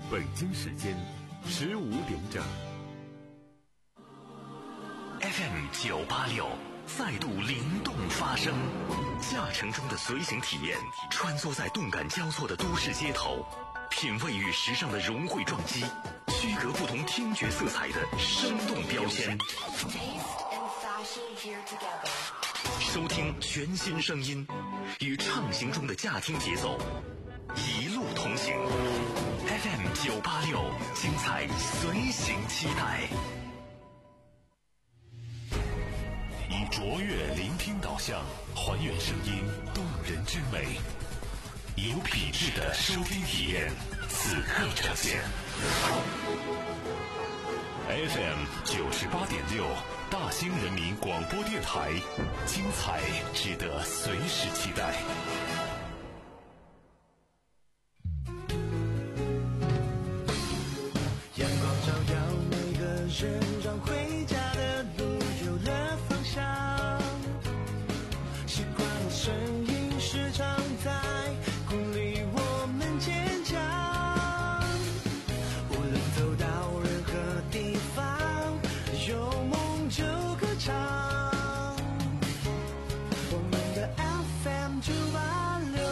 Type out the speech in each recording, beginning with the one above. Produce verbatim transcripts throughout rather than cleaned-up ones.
北京时间十五点整。 F M 九八六再度灵动发声，驾乘中的随行体验，穿梭在动感交错的都市街头，品味与时尚的融汇撞击，区隔不同听觉色彩的生动标签。收听全新声音，与畅行中的驾听节奏，一路同行。F M 九八六，精彩随行期待。 以卓越聆听导向，还原声音动人之美，有品质的收听体验，此刻呈现。F M 九十八点六，大兴人民广播电台，精彩值得随时期待。 阳光照耀每个人，让回家的路有了方向。习惯的声音时常在鼓励我们坚强。无论走到任何地方，有梦就歌唱。我们的 F M 九八六。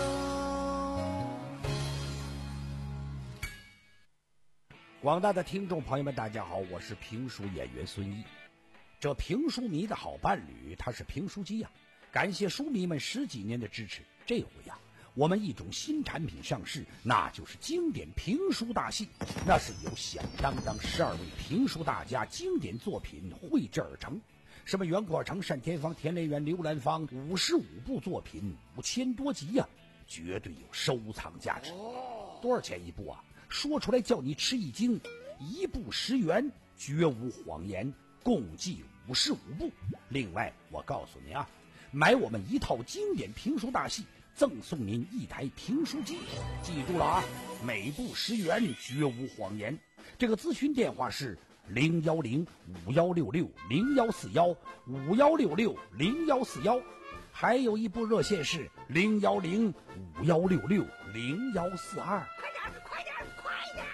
广大的听众朋友们，大家好，我是评书演员孙一。这评书迷的好伴侣，他是评书机呀、啊。感谢书迷们十几年的支持，这回呀、啊，我们一种新产品上市，那就是经典评书大戏。那是由响当当十二位评书大家经典作品绘制而成，什么袁阔成、单田芳、田连元、刘兰芳，五十五部作品，五千多集呀、啊，绝对有收藏价值。多少钱一部啊？说出来叫你吃一惊，一部十元，绝无谎言，共计五十五部。另外，我告诉你啊，买我们一套经典评书大戏，赠送您一台评书机。记住了啊，每部十元，绝无谎言。这个咨询电话是零幺零五幺六六零幺四幺五幺六六零幺四幺，还有一部热线是零幺零五幺六六零幺四二。 快点，快点，快点！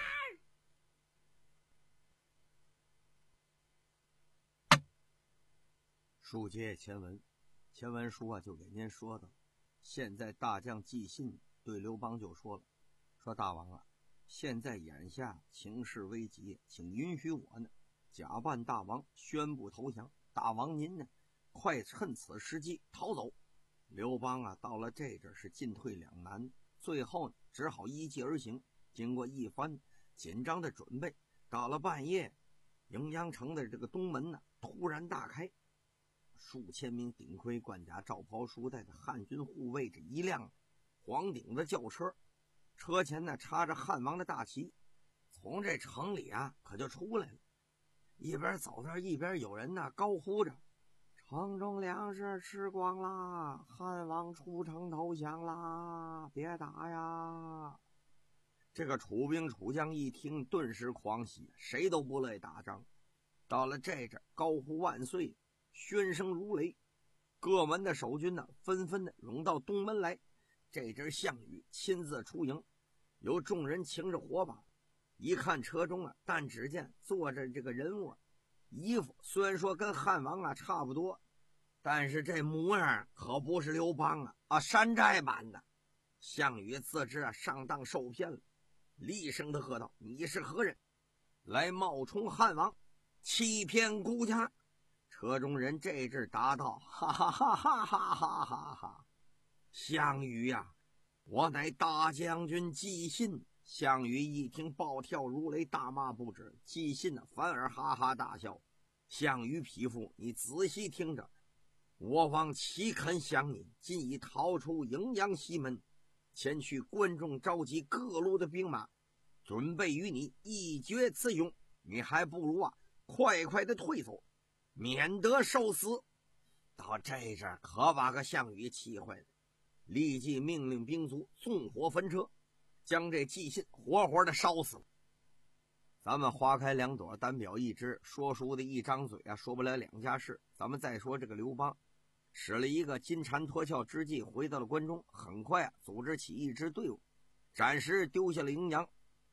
书接前文，前文书啊就给您说的，现在大将纪信对刘邦就说了，说大王啊，现在眼下情势危急，请允许我呢假扮大王宣布投降，大王您呢快趁此时机逃走。刘邦啊到了这阵是进退两难，最后呢只好依计而行。经过一番紧张的准备，到了半夜，荥阳城的这个东门呢突然大开，数千名顶盔冠甲罩袍束带的汉军护卫着一辆黄顶的轿车，车前呢插着汉王的大旗，从这城里啊可就出来了。一边走着一边有人呢高呼着，城中粮食吃光啦，汉王出城投降啦，别打呀！这个楚兵楚将一听顿时狂喜，谁都不乐意打仗。到了这阵高呼万岁，喧声如雷，各门的守军呢纷纷的涌到东门来。这阵项羽亲自出营，由众人擎着火把，一看车中啊，但只见坐着这个人物，衣服虽然说跟汉王啊差不多，但是这模样可不是刘邦啊啊山寨版的。项羽自知啊上当受骗了，厉声的喝道：“你是何人？来冒充汉王，欺骗孤家！”车中人这阵答道：“哈哈哈哈哈哈哈哈！项羽呀、啊，我乃大将军纪信。”项羽一听，暴跳如雷，大骂不止。纪信呢，反而哈哈大笑。项羽匹夫，你仔细听着，我王岂肯降你？今已逃出荥阳西门，前去关中召集各路的兵马，准备与你一决雌雄。你还不如啊，快快的退走，免得受死。到这阵可把个项羽气坏了，立即命令兵卒纵火焚车，将这纪信活活的烧死了。咱们花开两朵，单表一枝，说书的一张嘴啊，说不了两家事。咱们再说这个刘邦，使了一个金蝉脱壳之计，回到了关中，很快啊，组织起一支队伍，暂时丢下了荥阳。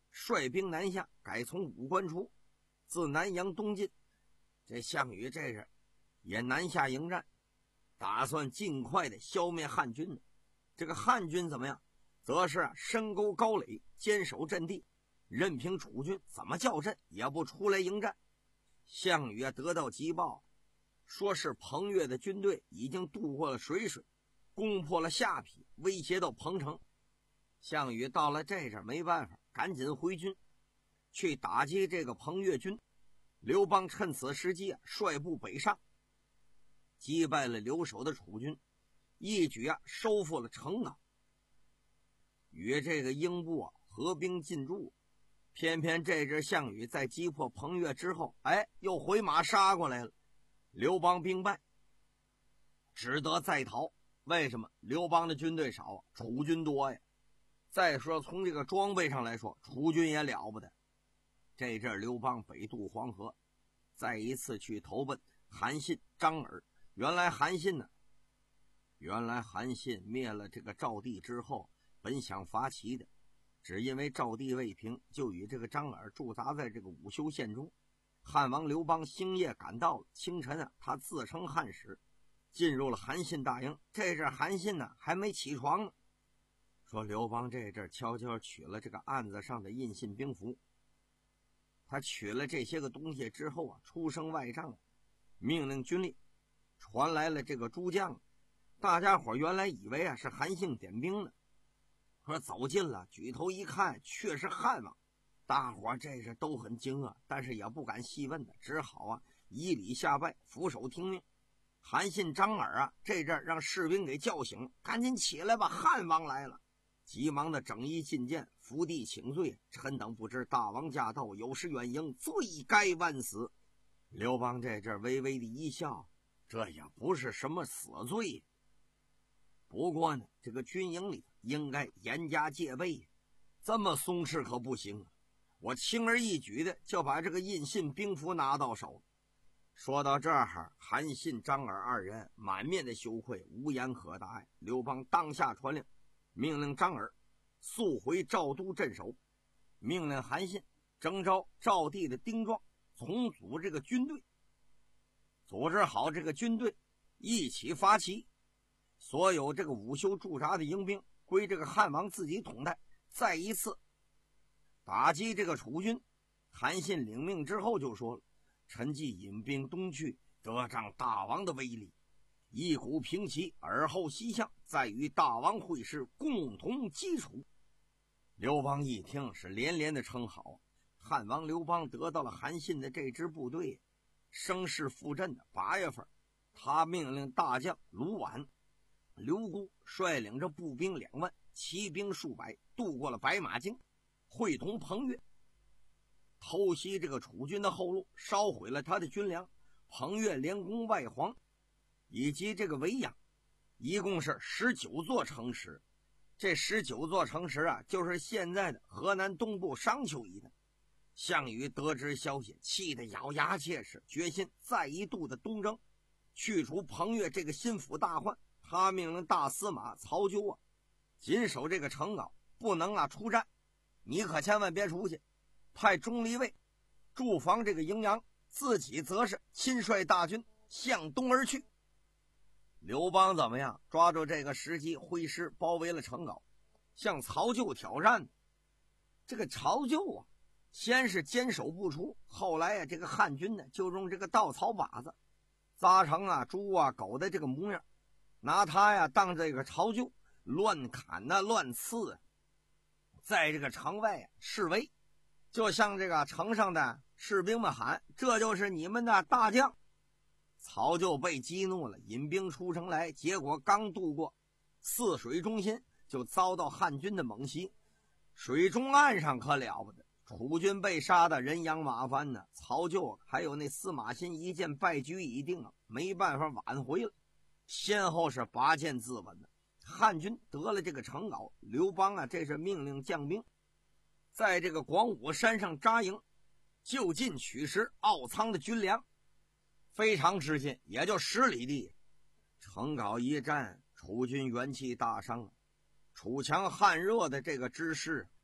率兵南下，改从武关出，自南阳东进。这项羽这是也南下迎战，打算尽快的消灭汉军呢。这个汉军怎么样？则是啊深沟高垒，坚守阵地，任凭楚军怎么叫阵也不出来迎战。项羽啊得到急报，说是彭越的军队已经渡过了水水，攻破了下邳，威胁到彭城。项羽到了这阵没办法，赶紧回军去打击这个彭越军。刘邦趁此时机啊率部北上，击败了留守的楚军，一举啊收复了成皋，与这个英布啊合兵进驻。偏偏这支项羽在击破彭越之后，哎，又回马杀过来了。刘邦兵败，只得再逃。为什么？刘邦的军队少，楚军多呀。再说从这个装备上来说，楚军也了不得。这阵刘邦北渡黄河，再一次去投奔韩信、张耳。原来韩信呢，原来韩信灭了这个赵地之后，本想伐齐的，只因为赵地未平，就与这个张耳驻扎在这个武修县中。汉王刘邦星夜赶到了，清晨啊，他自称汉使，进入了韩信大营。这阵韩信呢还没起床呢，说刘邦这阵悄悄取了这个案子上的印信兵符。他取了这些个东西之后啊，出声外帐，命令军令，传来了这个诸将。大家伙原来以为啊是韩信点兵呢，可走近了，举头一看，却是汉王。大伙这是都很惊愕，但是也不敢细问的，只好啊以礼下拜，俯首听命。韩信、张耳啊，这阵让士兵给叫醒，赶紧起来吧，汉王来了。急忙的整衣进谏，伏地请罪，臣等不知大王驾到，有失远迎，罪该万死。刘邦这阵微微的一笑，这也不是什么死罪，不过呢，这个军营里应该严加戒备，这么松弛可不行啊！我轻而易举的就把这个印信兵符拿到手。说到这儿，韩信、张耳二人满面的羞愧，无言可答。刘邦当下传令，命令张耳速回赵都镇守，命令韩信征召赵地的丁壮，重组这个军队，组织好这个军队，一起发齐。所有这个武修驻扎的营兵归这个汉王自己统带，再一次打击这个楚军。韩信领命之后就说了：臣既引兵东去，得仗大王的威力，一鼓平齐，而后西向，再与大王会师，共同击楚。刘邦一听是连连的称好，汉王刘邦得到了韩信的这支部队，声势复振的。八月份，他命令大将卢绾、刘孤率领着步兵两万，骑兵数百，渡过了白马泾，会同彭越，偷袭这个楚军的后路，烧毁了他的军粮。彭越连攻外黄以及这个维阳，一共是十九座城池。这十九座城池啊，就是现在的河南东部商丘一带。项羽得知消息，气得咬牙切齿，决心再一度的东征，去除彭越这个心腹大患。他命令大司马曹纠啊，紧守这个城皋，不能啊出战，你可千万别出去。派钟离尉驻防这个荥阳，自己则是亲率大军向东而去。刘邦怎么样？抓住这个时机，挥师包围了城皋，向曹咎挑战。这个曹咎啊，先是坚守不出，后来啊，这个汉军呢就用这个稻草把子扎成啊猪啊狗的这个模样，拿他呀当这个曹咎乱砍啊乱刺啊，在这个城外啊示威，就向这个城上的士兵们喊：这就是你们的大将。曹咎被激怒了，引兵出城来，结果刚渡过泗水中心，就遭到汉军的猛袭。水中岸上可了不得，楚军被杀的人仰马翻呢。曹咎还有那司马欣一见败局已定啊，没办法挽回了，先后是拔剑自刎的。汉军得了这个城皋，刘邦啊，这是命令将兵在这个广武山上扎营，就近取食敖仓的军粮，非常之近，也就十里地。城皋一战，楚军元气大伤，楚强汉弱的这个之势，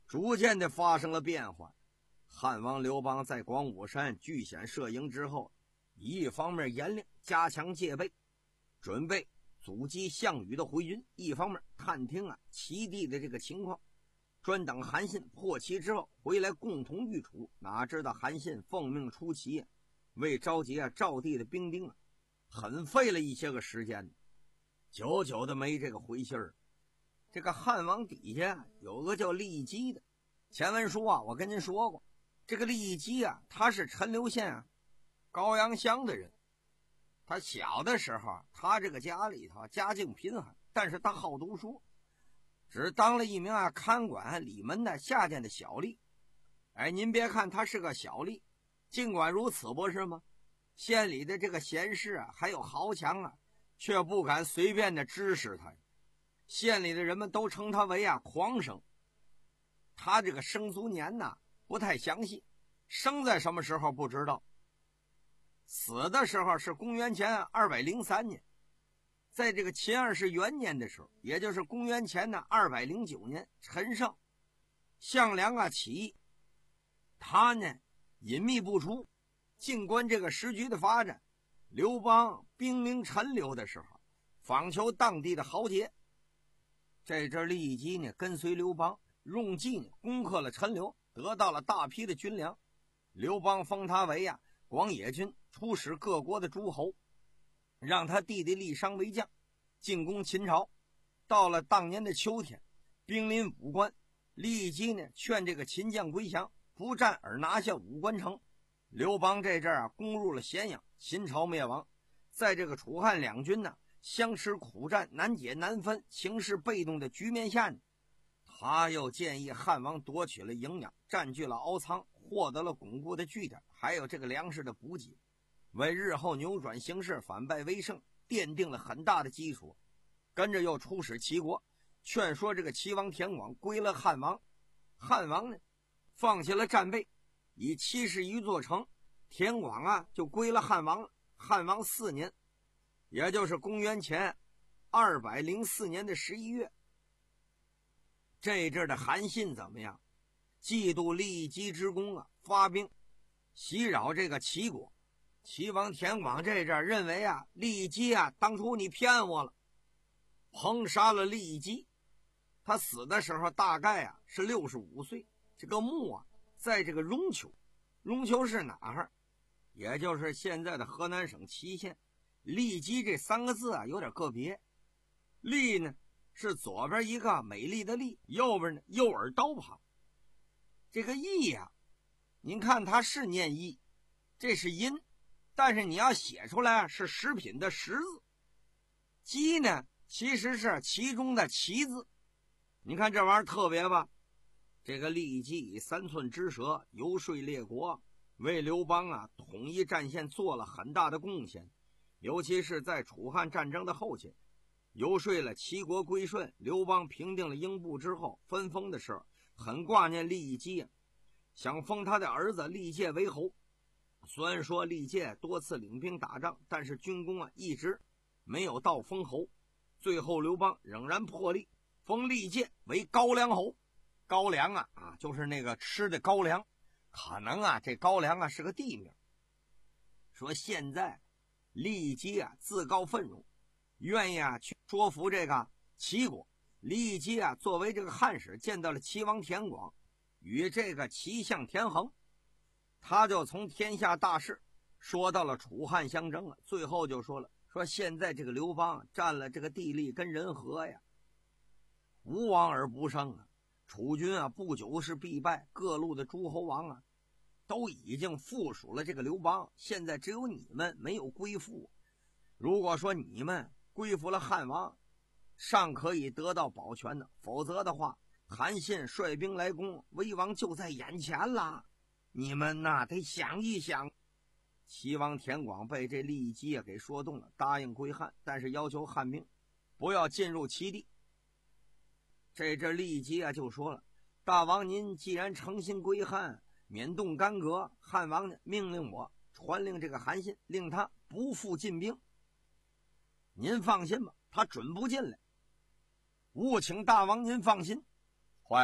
逐渐的发生了变化。汉王刘邦在广武山据险设营之后，一方面严令加强戒备，准备阻击项羽的回军，一方面探听啊齐地的这个情况，专等韩信破齐之后回来共同御楚。哪知道韩信奉命出齐，为召集啊赵地的兵丁啊，很费了一些个时间，久久的没这个回信儿。这个汉王底下有个叫郦基的，前文书啊我跟您说过，这个郦基啊他是陈留县啊高阳乡的人。他小的时候他这个家里头家境贫寒，但是他好读书，只当了一名啊看管里门的下监的小吏。哎，您别看他是个小吏，尽管如此，不是吗？县里的这个贤士啊还有豪强啊，却不敢随便的指使他。县里的人们都称他为啊狂生。他这个生卒年呐不太详细，生在什么时候不知道，死的时候是公元前二百零三年，在这个秦二世元年的时候，也就是公元前的二百零九年，陈胜、项梁啊起义，他呢隐秘不出。静观这个时局的发展，刘邦兵临陈留的时候，访求当地的豪杰。这阵郦基呢跟随刘邦用计呢攻克了陈留，得到了大批的军粮。刘邦封他为啊广野军，出使各国的诸侯，让他弟弟郦商为将，进攻秦朝。到了当年的秋天，兵临武关，郦基呢劝这个秦将归降，不战而拿下武关城。刘邦这阵啊攻入了咸阳，秦朝灭亡。在这个楚汉两军呢相持苦战，难解难分，形势被动的局面下呢，他又建议汉王夺取了营养，占据了敖仓，获得了巩固的据点，还有这个粮食的补给，为日后扭转形势反败为胜奠定了很大的基础。跟着又出使齐国，劝说这个齐王田广归了汉王。汉王呢放弃了战备，以七十余座城，田广啊就归了汉王了。汉王四年，也就是公元前二百零四年的十一月，这阵的韩信怎么样？嫉妒郦基之功啊，发兵袭扰这个齐国。齐王田广这阵认为啊，郦基啊，当初你骗我了，烹杀了郦基。他死的时候大概啊是六十五岁。这个墓啊，在这个荣丘，荣丘是哪儿？也就是现在的河南省淇县。郦基这三个字啊有点个别，郦呢是左边一个美丽的丽，右边呢右耳刀旁。这个义呀、啊，您看它是念义，这是音，但是你要写出来是食品的食字。基呢其实是其中的其字，你看这玩意儿特别吧。这个郦基以三寸之舌游说列国，为刘邦啊统一战线做了很大的贡献。尤其是在楚汉战争的后期，游说了齐国归顺，刘邦平定了英布之后，分封的时候很挂念郦基，想封他的儿子郦介为侯。虽然说郦介多次领兵打仗，但是军功啊一直没有到封侯。最后刘邦仍然破例封郦介为高梁侯。高梁啊啊就是那个吃的高粱，可能啊这高粱啊是个地名。说现在郦基啊自告奋勇，愿意啊去说服这个齐国。郦基啊作为这个汉使，见到了齐王田广与这个齐相田横，他就从天下大事说到了楚汉相争了。最后就说了，说现在这个刘邦占了这个地利跟人和呀，无往而不胜啊。楚军啊不久是必败，各路的诸侯王啊都已经附属了这个刘邦，现在只有你们没有归附。如果说你们归附了汉王，尚可以得到保全的，否则的话，韩信率兵来攻，危亡就在眼前了，你们呐得想一想。齐王田广被这郦基给说动了，答应归汉，但是要求汉兵不要进入齐地。这阵郦基啊就说了，大王您既然诚心归汉，免动干戈，汉王呢命令我传令这个韩信，令他不复进兵。您放心吧，他准不进来。务请大王您放心。坏了，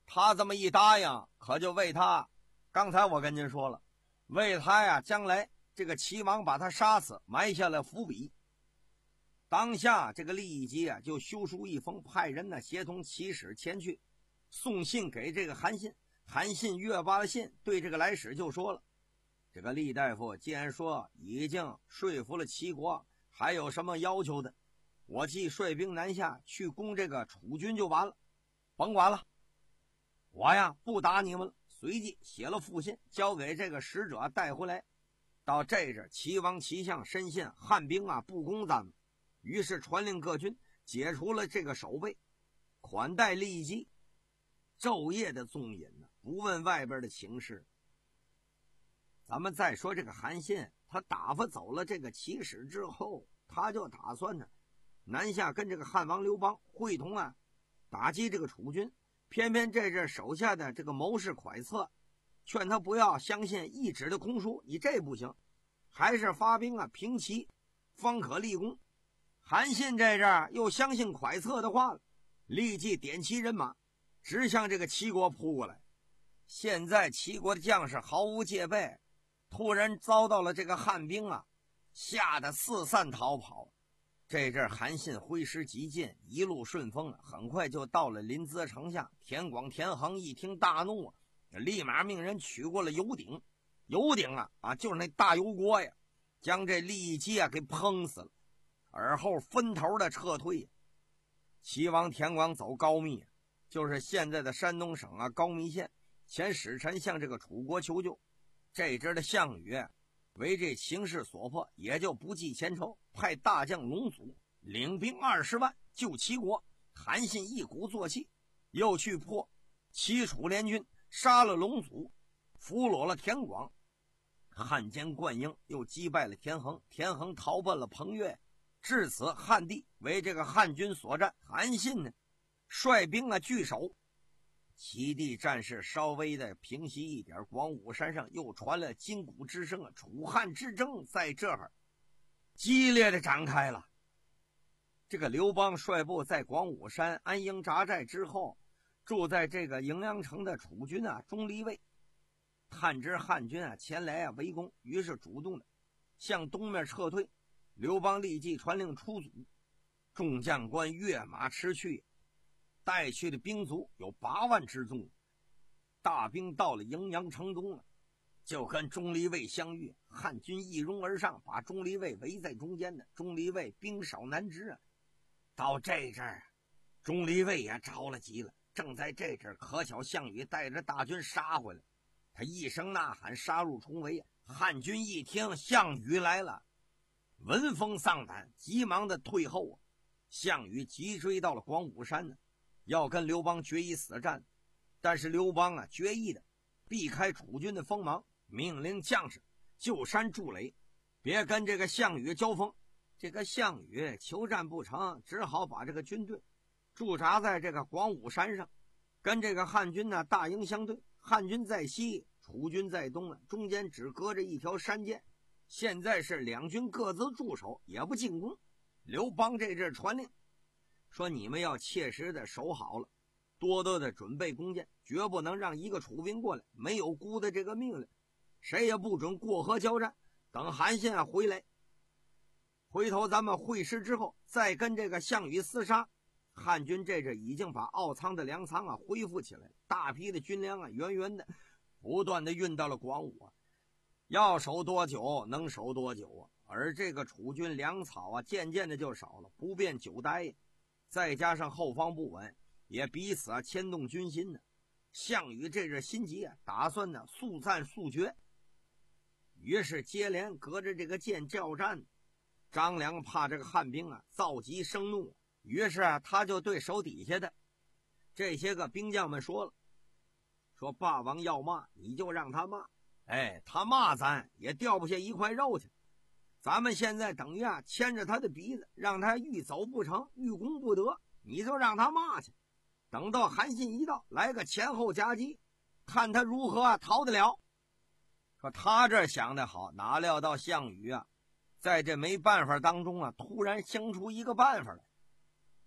他这么一答应，可就为他，刚才我跟您说了，为他呀将来这个齐王把他杀死埋下了伏笔。当下这个利益基啊就修书一封，派人呢协同齐使前去送信给这个韩信。韩信阅罢了信，对这个来使就说了，这个厉大夫既然说已经说服了齐国，还有什么要求的，我既率兵南下去攻这个楚军就完了，甭管了，我呀不打你们了。随即写了复信交给这个使者带回来。到这阵齐王齐相深信汉兵啊不攻咱们，于是传令各军解除了这个守备，款待利基，昼夜的纵饮呢，不问外边的情势。咱们再说这个韩信，他打发走了这个齐使之后，他就打算呢南下跟这个汉王刘邦会同啊打击这个楚军。偏偏这阵手下的这个谋士蒯策劝他不要相信一纸的空书，你这不行，还是发兵啊平齐方可立功。韩信这阵又相信蒯策的话了，立即点齐人马直向这个齐国扑过来。现在齐国的将士毫无戒备，突然遭到了这个汉兵啊，吓得四散逃跑。这阵韩信挥师急进，一路顺风，很快就到了临淄城下。田广、田横一听大怒啊，立马命人取过了油鼎。油鼎啊啊，就是那大油锅呀，将这利基啊给烹死了，而后分头的撤退。齐王田广走高密，就是现在的山东省啊高密县，前使臣向这个楚国求救。这阵的项羽为这情势所迫，也就不计前仇，派大将龙祖领兵二十万救齐国。韩信一鼓作气，又去破齐楚联军，杀了龙祖，俘虏了田广。汉奸灌婴又击败了田横，田横逃奔了彭越。至此汉地为这个汉军所占。韩信呢率兵啊据守。齐地战事稍微的平息一点，广武山上又传了金鼓之声啊！楚汉之争在这儿激烈的展开了。这个刘邦率部在广武山安营扎寨之后，住在这个荥阳城的楚军啊钟离昧探知汉军啊前来啊围攻，于是主动的向东面撤退。刘邦立即传令出阻，众将官跃马驰去，带去的兵卒有八万之众。大兵到了荥阳城中了，就跟钟离昧相遇，汉军一拥而上，把钟离昧围在中间的。钟离昧兵少难支啊。到这阵儿，钟离昧也着了急了。正在这阵儿，可巧项羽带着大军杀回来，他一声呐喊，杀入重围。汉军一听项羽来了，闻风丧胆，急忙的退后啊。项羽急追到了广武山呢，要跟刘邦决一死战。但是刘邦啊决意的避开楚军的锋芒，命令将士就山筑垒，别跟这个项羽交锋。这个项羽求战不成，只好把这个军队驻扎在这个广武山上，跟这个汉军呢大营相对。汉军在西，楚军在东啊，中间只隔着一条山涧。现在是两军各自驻守，也不进攻。刘邦这阵传令说，你们要切实的守好了，多多的准备弓箭，绝不能让一个楚兵过来没有辜的这个命令，谁也不准过河交战。等韩信啊回来，回头咱们会师之后再跟这个项羽厮杀。汉军这阵已经把奥仓的粮仓啊恢复起来，大批的军粮啊源源的不断的运到了广武啊，要守多久能守多久啊。而这个楚军粮草啊渐渐的就少了，不便久待，再加上后方不稳，也彼此啊牵动军心呢。项羽这阵心急啊，打算呢速战速决，于是接连隔着这个涧叫战。张良怕这个汉兵啊躁急生怒，于是啊他就对手底下的这些个兵将们说了，说霸王要骂你就让他骂，哎，他骂咱也掉不下一块肉去，咱们现在等于啊牵着他的鼻子，让他欲走不成，欲攻不得，你就让他骂去。等到韩信一到，来个前后夹击，看他如何啊逃得了。说他这想得好，哪料到项羽啊在这没办法当中啊突然想出一个办法来。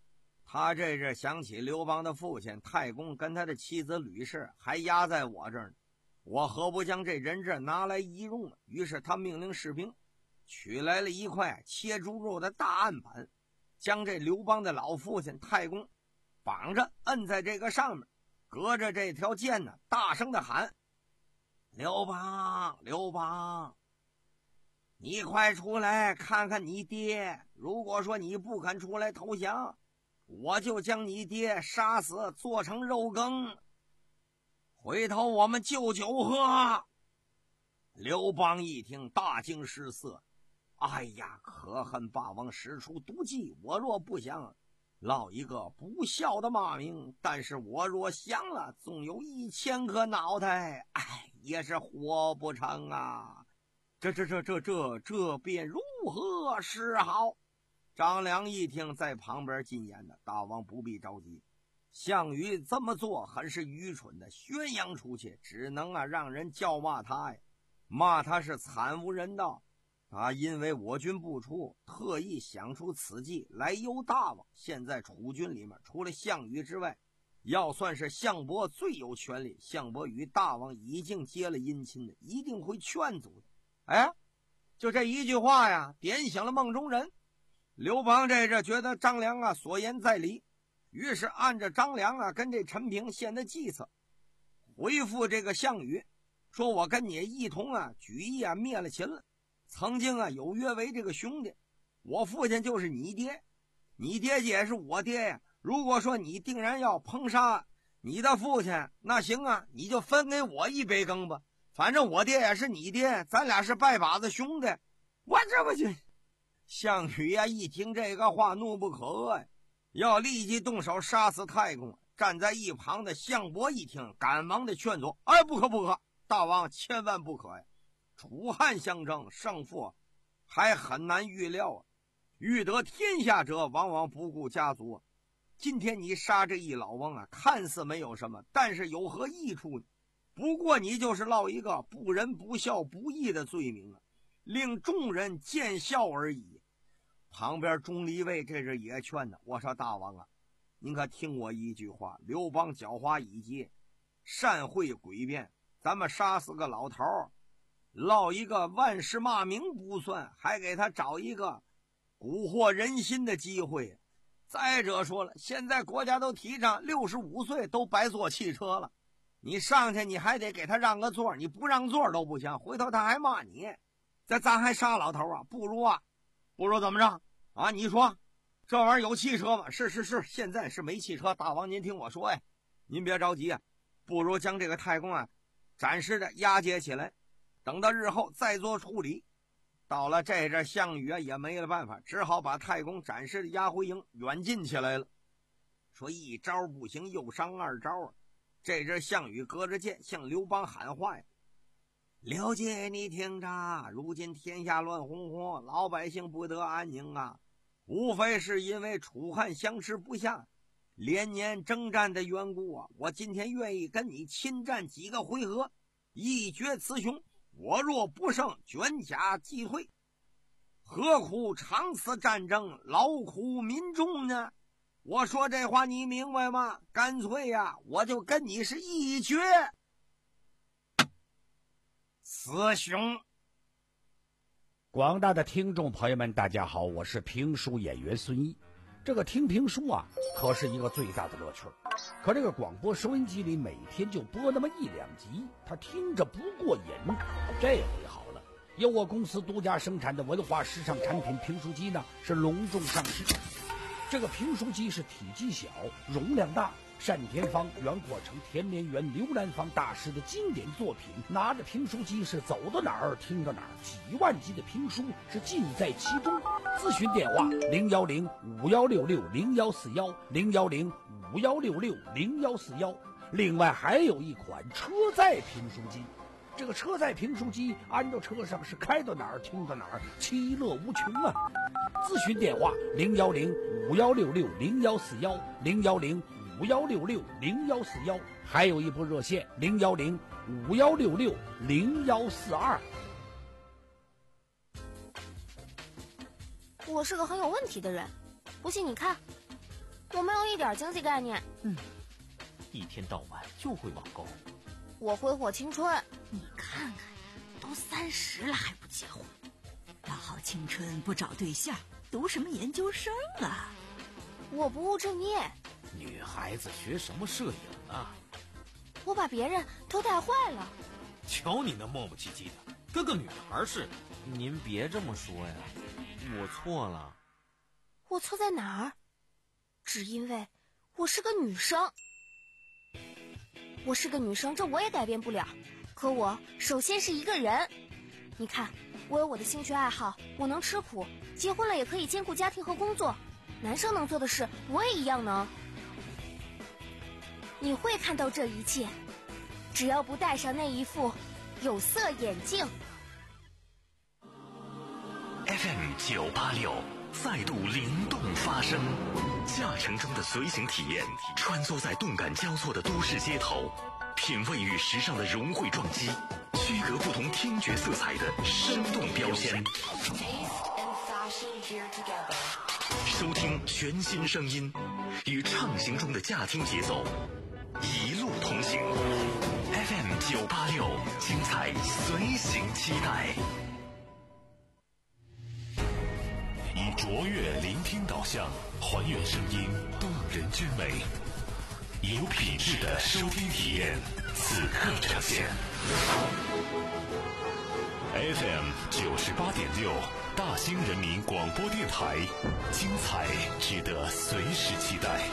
他这是想起刘邦的父亲太公跟他的妻子吕氏还压在我这儿呢，我何不将这人质拿来一用呢？于是他命令士兵取来了一块切猪肉的大案板，将这刘邦的老父亲太公绑着摁在这个上面，隔着这条剑呢，大声的喊：刘邦，刘邦，你快出来看看你爹，如果说你不肯出来投降，我就将你爹杀死，做成肉羹，回头我们就酒喝。刘邦一听大惊失色，哎呀，可恨霸王使出毒计，我若不降，落一个不孝的骂名，但是我若降了，纵有一千颗脑袋，哎，也是活不成啊！这这这这这这便如何是好？张良一听，在旁边进言的：大王不必着急，项羽这么做很是愚蠢的，宣扬出去，只能啊让人叫骂他呀，骂他是惨无人道。啊，因为我军不出，特意想出此计来诱大王。现在楚军里面除了项羽之外，要算是项伯最有权力，项伯与大王已经结了姻亲的，一定会劝阻的。哎，就这一句话呀，点醒了梦中人。刘邦这这觉得张良啊所言在理，于是按着张良啊跟这陈平献的计策，回复这个项羽，说我跟你一同啊举义啊灭了秦了，曾经啊有约为这个兄弟，我父亲就是你爹，你爹也是我爹呀。如果说你定然要烹杀你的父亲，那行啊，你就分给我一杯羹吧，反正我爹也是你爹，咱俩是拜把子兄弟。我这不就……项羽呀、啊、一听这个话，怒不可遏呀，要立即动手杀死太公。站在一旁的项伯一听，赶忙的劝阻：哎，不可不可，大王千万不可呀！楚汉相争，胜负还很难预料啊！欲得天下者，往往不顾家族啊。今天你杀这一老翁啊，看似没有什么，但是有何益处呢？不过你就是落一个不仁不孝不义的罪名啊，令众人见笑而已。旁边钟离卫这是也劝呢，我说大王啊，您可听我一句话，刘邦狡猾已极，善会诡辩，咱们杀死个老头儿，落一个万世骂名不算，还给他找一个蛊惑人心的机会。再者说了，现在国家都提倡六十五岁都白坐汽车了，你上去你还得给他让个座，你不让座都不行，回头他还骂你，这咱还杀老头啊？不如啊不如怎么着啊？你说这玩意儿有汽车吗？是是是，现在是没汽车。大王您听我说呀，您别着急啊，不如将这个太公啊暂时的押解起来，等到日后再做处理。到了这阵，项羽啊也没了办法，只好把太公暂时的押回营远近起来了。说一招不行，又上二招啊！这阵项羽隔着剑向刘邦喊话呀：刘姐，你听着，如今天下乱哄哄，老百姓不得安宁啊，无非是因为楚汉相持不下，连年征战的缘故啊！我今天愿意跟你亲战几个回合，一决雌雄。我若不胜，卷甲击退，何苦长此战争，劳苦民众呢？我说这话你明白吗？干脆呀，我就跟你是一决雌雄。 广大的听众朋友们，大家好，我是评书演员孙一。这个听评书啊，可是一个最大的乐趣。可这个广播收音机里每天就播那么一两集，他听着不过瘾。这回好了，由我公司独家生产的文化时尚产品评书机呢，是隆重上市。这个评书机是体积小，容量大，单田芳、袁阔成、田连元、刘兰芳大师的经典作品，拿着评书机是走到哪儿听到哪儿，几万集的评书是尽在其中。咨询电话零幺零五幺六六零幺四幺零幺零五幺六六零幺四幺。另外还有一款车载评书机，这个车载评书机安到车上是开到哪儿听到哪儿，其乐无穷啊！咨询电话零幺零五幺六六零幺四幺零幺零五幺六六零幺四幺，还有一部热线零幺零五幺六六零幺四二。 我是个很有问题的人，不信你看， 我没有一点经济概念。 嗯，一天到晚就会网购。 我挥霍青春。 你看看，都三十了还不结婚，大好青春不找对象，读什么研究生啊？ 我不务正业。 女孩子学什么摄影啊？ 我把别人都带坏了。 瞧你那磨磨唧唧的，跟个女孩似的。 您别这么说呀，我错了。 我错在哪儿？只因为我是个女生。我是个女生，这我也改变不了。可我首先是一个人。你看，我有我的兴趣爱好，我能吃苦，结婚了也可以兼顾家庭和工作。男生能做的事，我也一样能。你会看到这一切，只要不戴上那一副有色眼镜。 F M 九八六再度灵动发声，驾乘中的随行体验，穿梭在动感交错的都市街头，品味与时尚的融汇撞击，区隔不同听觉色彩的生动标签。收听全新声音，与畅行中的驾听节奏，一路同行。F M 九八六，精彩随行期待。 以卓越聆听导向，还原声音动人之美，有品质的收听体验，此刻呈现。F M 九十八点六，大兴人民广播电台，精彩值得随时期待。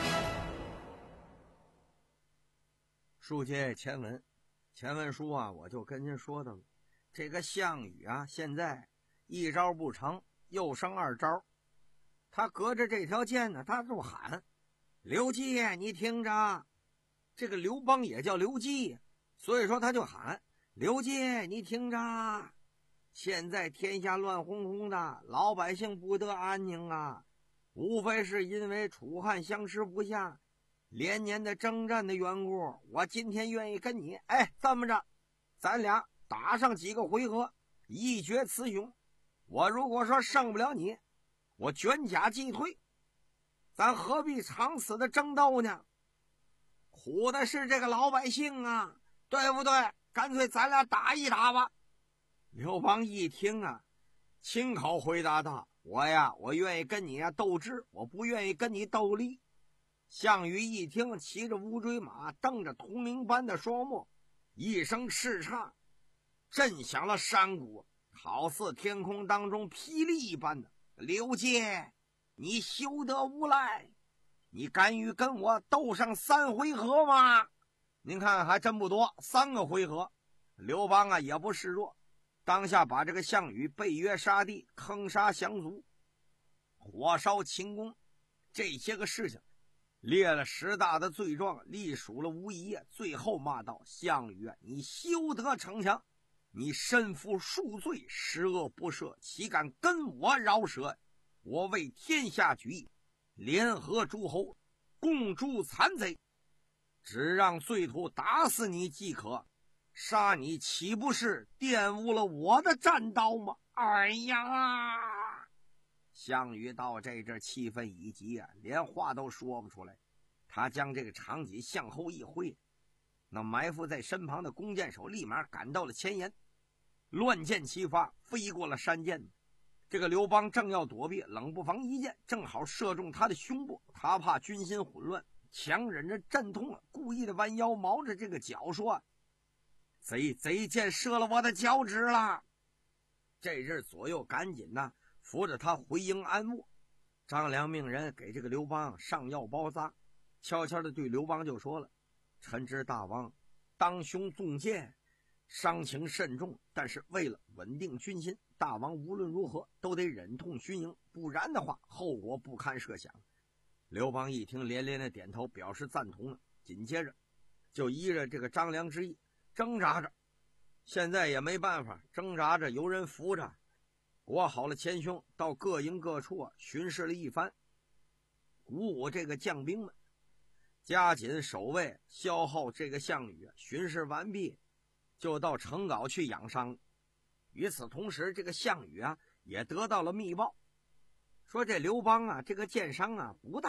书接前文，前文书啊，我就跟您说的了，这个项羽啊，现在一招不成，又生二招。他隔着这条剑呢，他就喊：“刘季，你听着！”这个刘邦也叫刘季，所以说他就喊：“刘季，你听着！现在天下乱哄哄的，老百姓不得安宁啊！无非是因为楚汉相持不下，连年的征战的缘故。我今天愿意跟你，哎，这么着，咱俩打上几个回合，一决雌雄。我如果说胜不了你，我卷甲击退，咱何必长此的争斗呢？苦的是这个老百姓啊，对不对？干脆咱俩打一打吧。”刘邦一听啊，亲口回答道：“我呀，我愿意跟你呀斗智，我不愿意跟你斗力。”项羽一听，骑着乌骓马，瞪着铜铃般的双目，一声叱咤，震响了山谷，好似天空当中霹雳一般的。刘季，你休得无赖！你敢于跟我斗上三回合吗？您看还真不多，三个回合。刘邦啊也不示弱，当下把这个项羽背约杀地，坑杀降卒，火烧秦宫，这些个事情列了十大的罪状，隶属了无疑。最后骂道：“项羽啊，你休得逞强！你身负数罪，十恶不赦，岂敢跟我饶舌？我为天下举义，联合诸侯，共诛残贼，只让罪徒打死你即可，杀你岂不是玷污了我的战刀吗？”哎呀！项羽到这阵气愤已极啊，连话都说不出来。他将这个长戟向后一挥，那埋伏在身旁的弓箭手立马赶到了前沿，乱箭齐发，飞过了山涧。这个刘邦正要躲避，冷不防一箭正好射中他的胸部，他怕军心混乱，强忍着阵痛，故意的弯腰毛着这个脚说：“贼贼箭射了我的脚趾了。”这阵左右赶紧呐扶着他回营安卧。张良命人给这个刘邦上药包扎，悄悄地对刘邦就说了：“臣知大王当胸纵箭，伤情甚重，但是为了稳定军心，大王无论如何都得忍痛巡营，不然的话后果不堪设想。”刘邦一听连连的点头表示赞同了，紧接着就依着这个张良之意挣扎着，现在也没办法，挣扎着有人扶着，裹好了前胸，到各营各处啊巡视了一番，鼓舞这个将兵们加紧守卫，消耗这个项羽。巡视完毕，就到城皋去养伤。与此同时，这个项羽啊也得到了密报，说这刘邦啊这个箭伤啊不大，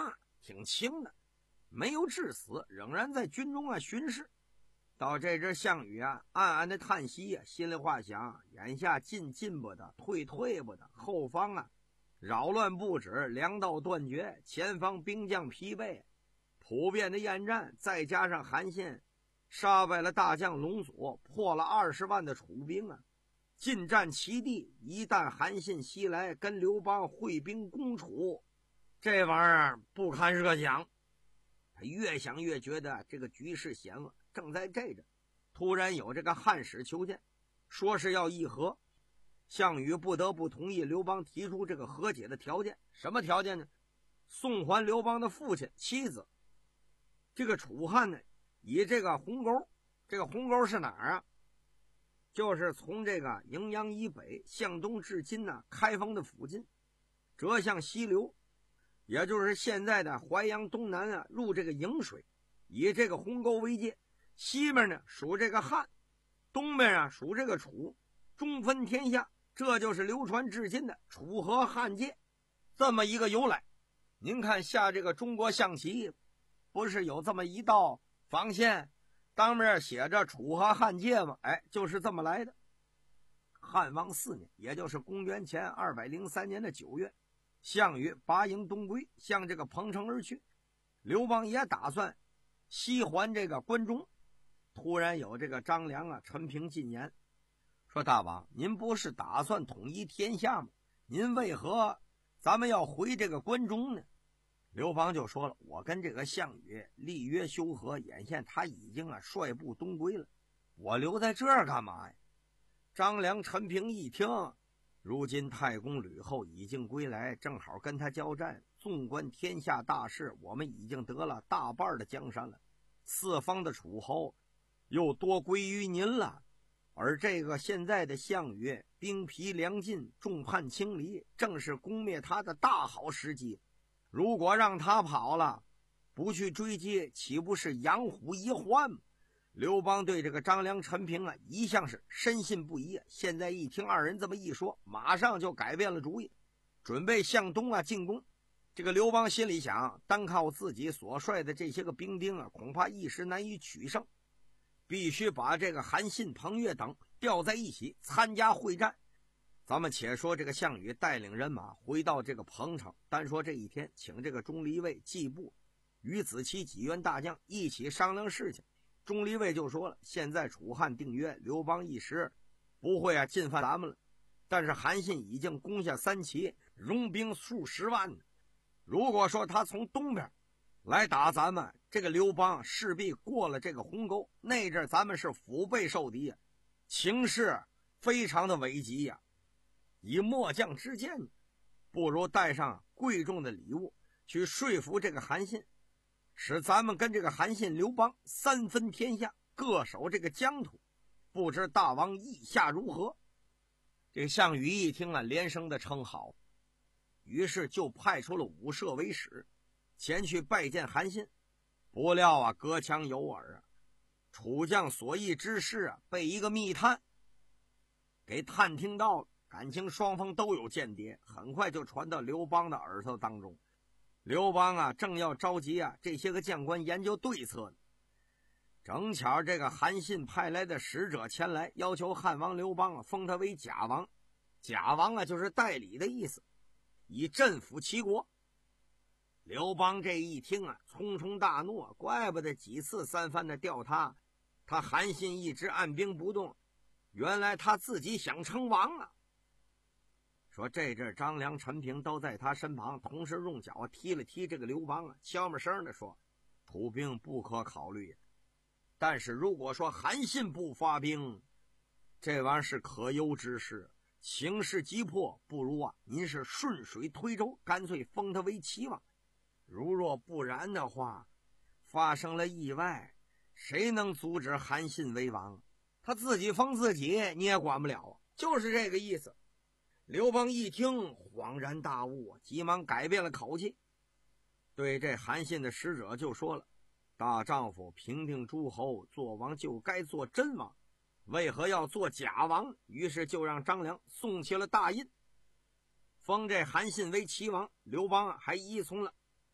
挺轻的，没有致死，仍然在军中啊巡视。到这阵项羽啊暗暗的叹息啊，心里话想，眼下进进不得，退退不得，后方啊扰乱不止，粮道断绝，前方兵将疲惫，普遍的厌战，再加上韩信杀败了大将龙索，破了二十万的楚兵啊，进占其地。一旦韩信袭来，跟刘邦会兵攻楚，这玩意儿不堪设想。他越想越觉得这个局势险恶。正在这阵，突然有这个汉使求见，说是要议和。项羽不得不同意刘邦提出这个和解的条件。什么条件呢？送还刘邦的父亲、妻子。这个楚汉呢，以这个鸿沟，这个鸿沟是哪儿啊？就是从这个荥阳以北向东至今呢，开封的附近，折向西流，也就是现在的淮阳东南啊，入这个颍水，以这个鸿沟为界。西面呢属这个汉，东面啊属这个楚，中分天下，这就是流传至今的楚河汉界这么一个由来。您看下这个中国象棋，不是有这么一道防线，当面写着楚河汉界吗？哎，就是这么来的。汉王四年，也就是公元前二百零三年的九月，项羽拔营东归，向这个彭城而去。刘邦也打算西还这个关中。突然有这个张良啊陈平进言，说大王，您不是打算统一天下吗？您为何咱们要回这个关中呢？刘邦就说了，我跟这个项羽立约修和，眼见他已经啊率部东归了，我留在这儿干嘛呀？张良陈平一听，如今太公吕后已经归来，正好跟他交战，纵观天下大势，我们已经得了大半的江山了，四方的楚侯又多归于您了。而这个现在的项羽兵疲粮尽，众叛亲离，正是攻灭他的大好时机。如果让他跑了，不去追击，岂不是养虎遗患吗？刘邦对这个张良陈平啊一向是深信不疑，现在一听二人这么一说，马上就改变了主意，准备向东啊进攻。这个刘邦心里想，单靠自己所率的这些个兵丁啊，恐怕一时难以取胜，必须把这个韩信、彭越等调在一起参加会战。咱们且说这个项羽带领人马回到这个彭城，单说这一天，请这个钟离昧、季布、于子期几员大将一起商量事情。钟离昧就说了，现在楚汉定约，刘邦一时不会啊进犯咱们了，但是韩信已经攻下三齐，戎兵数十万，如果说他从东边来打咱们，这个刘邦势必过了这个鸿沟，那阵咱们是腹背受敌啊，情势非常的危急呀、啊。以末将之见，不如带上贵重的礼物去说服这个韩信，使咱们跟这个韩信、刘邦三分天下，各守这个疆土，不知大王意下如何？这个项羽一听啊，连声的称好，于是就派出了武社为使前去拜见韩信。不料啊，隔墙有耳啊，楚将所议之事啊，被一个密探给探听到了，感情双方都有间谍，很快就传到刘邦的耳朵当中。刘邦啊，正要召集啊这些个将官研究对策呢，正巧这个韩信派来的使者前来，要求汉王刘邦啊封他为假王。假王啊就是代理的意思，以镇抚齐国。刘邦这一听啊，匆匆大怒，怪不得几次三番的调他，他韩信一直按兵不动，原来他自己想称王啊。说这阵张良、陈平都在他身旁，同时用脚踢了踢这个刘邦啊，悄没声的说，楚兵不可考虑，但是如果说韩信不发兵，这玩意儿是可忧之事，形势急迫，不如啊您是顺水推舟，干脆封他为齐王。如若不然的话，发生了意外，谁能阻止韩信为王？他自己封自己，你也管不了，就是这个意思。刘邦一听恍然大悟，急忙改变了口气，对这韩信的使者就说了，大丈夫平定诸侯，做王就该做真王，为何要做假王？于是就让张良送去了大印，封这韩信为齐王。刘邦还依从了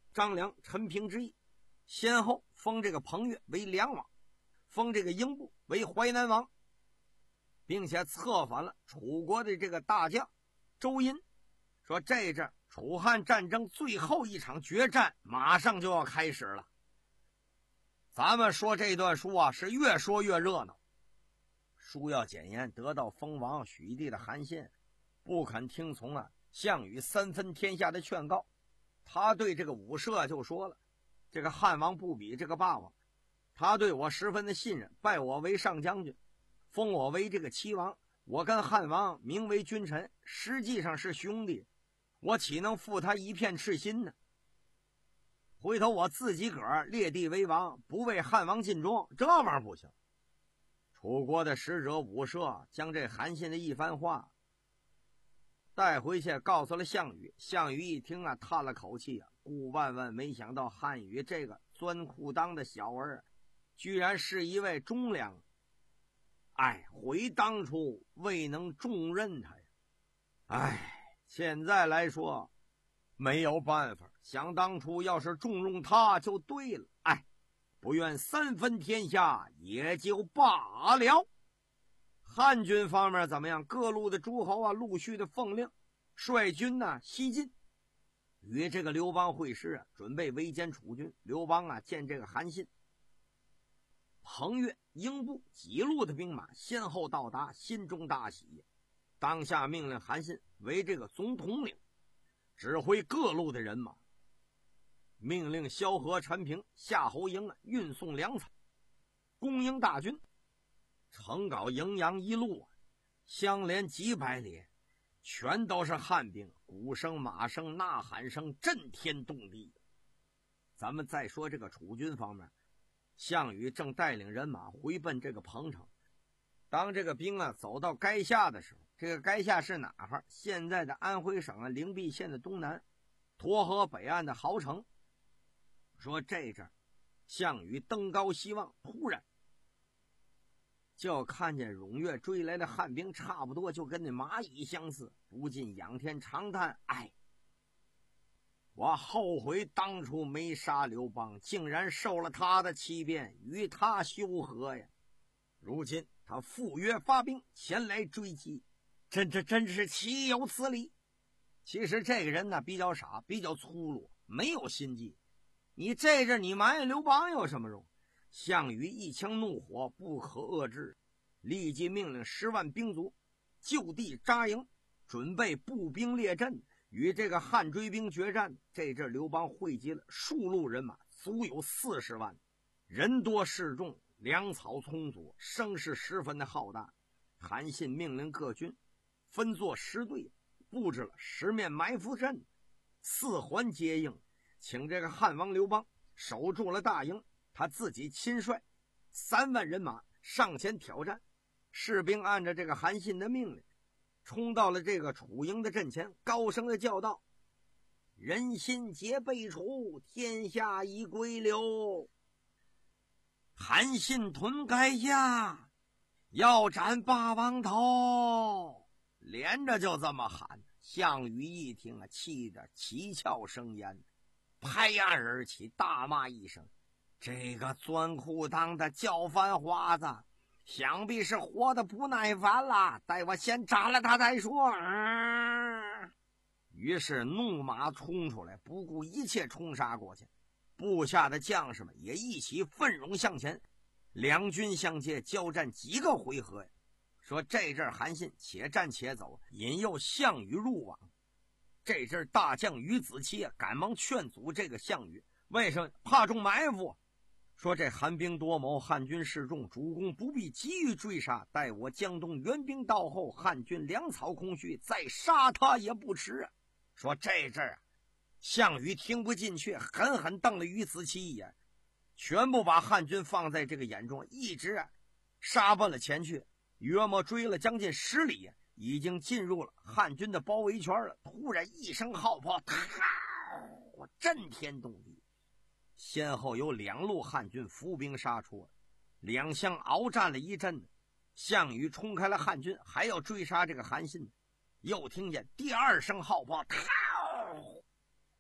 张良、陈平之意，先后封这个彭越为梁王，封这个英布为淮南王，并且策反了楚国的这个大将周殷，说这阵楚汉战争最后一场决战马上就要开始了。咱们说这段书啊，是越说越热闹。书要简言，得到封王许地的韩信不肯听从啊项羽三分天下的劝告，他对这个武社就说了，这个汉王不比这个霸王，他对我十分的信任，拜我为上将军，封我为这个齐王，我跟汉王名为君臣，实际上是兄弟，我岂能负他一片赤心呢？回头我自己个儿列地为王，不为汉王尽忠，这玩意儿不行。楚国的使者武社将这韩信的一番话带回去告诉了项羽，项羽一听啊，叹了口气啊，顾万万没想到汉羽这个钻裤裆的小儿居然是一位忠良，哎，悔当初未能重任他呀！哎，现在来说没有办法，想当初要是重用他就对了，哎，不愿三分天下也就罢了。汉军方面怎么样？各路的诸侯啊，陆续的奉令率军呢西进，与这个刘邦会师啊，准备围歼楚军。刘邦啊见这个韩信、彭越、英布几路的兵马先后到达，心中大喜，当下命令韩信为这个总统领，指挥各路的人马，命令萧何、陈平、夏侯婴运送粮草，供应大军。城皋、荥阳一路啊，相连几百里，全都是汉兵，鼓声、马声、呐喊声震天动地。咱们再说这个楚军方面，项羽正带领人马回奔这个彭城。当这个兵啊走到垓下的时候，这个垓下是哪儿？现在的安徽省啊灵璧县的东南，沱河北岸的濠城。说这阵项羽登高希望，突然就看见踊跃追来的汉兵，差不多就跟那蚂蚁相似，不禁仰天长叹，哎，我后悔当初没杀刘邦，竟然受了他的欺骗，与他修和呀！如今他赴约发兵前来追击，真这真是岂有此理！其实这个人呢比较傻，比较粗鲁，没有心计。你这阵你埋怨刘邦有什么用？项羽一腔怒火不可遏制，立即命令十万兵卒就地扎营，准备步兵列阵，与这个汉追兵决战。这阵刘邦汇集了数路人马，足有四十万，人多势众，粮草充足，声势十分的浩大。韩信命令各军分作十队，布置了十面埋伏阵，四环接应，请这个汉王刘邦守住了大营，他自己亲率三万人马上前挑战。士兵按照这个韩信的命令，冲到了这个楚营的阵前，高声的叫道：人心皆被楚，天下已归刘。韩信屯垓下，要斩霸王头。连着就这么喊。项羽一听啊，气得七窍生烟，拍案而起，大骂一声：这个钻裤裆的叫饭花子，想必是活得不耐烦了，待我先斩了他再说。嗯、于是怒马冲出来，不顾一切冲杀过去。部下的将士们也一起奋勇向前，两军相接，交战几个回合呀。说这阵韩信且战且走，引诱项羽入网。这阵大将于子期赶忙劝阻这个项羽，为什么？怕中埋伏。说这韩兵多谋，汉军势众，主公不必急于追杀，待我江东援兵到后，汉军粮草空虚，再杀他也不迟啊。说这阵啊，项羽听不进去，狠狠瞪了于子期一眼，全部把汉军放在这个眼中，一直啊杀奔了前去。约莫追了将近十里，已经进入了汉军的包围圈了。突然一声号炮，我震天动地，先后有两路汉军伏兵杀出，两相鏖战了一阵。项羽冲开了汉军，还要追杀这个韩信，又听见第二声号炮，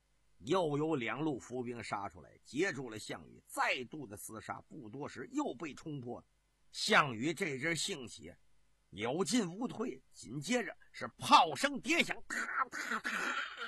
又有两路伏兵杀出来，截住了项羽。再度的厮杀，不多时又被冲破了。项羽这阵兴起，有进无退，紧接着是炮声叠响，咔咔咔，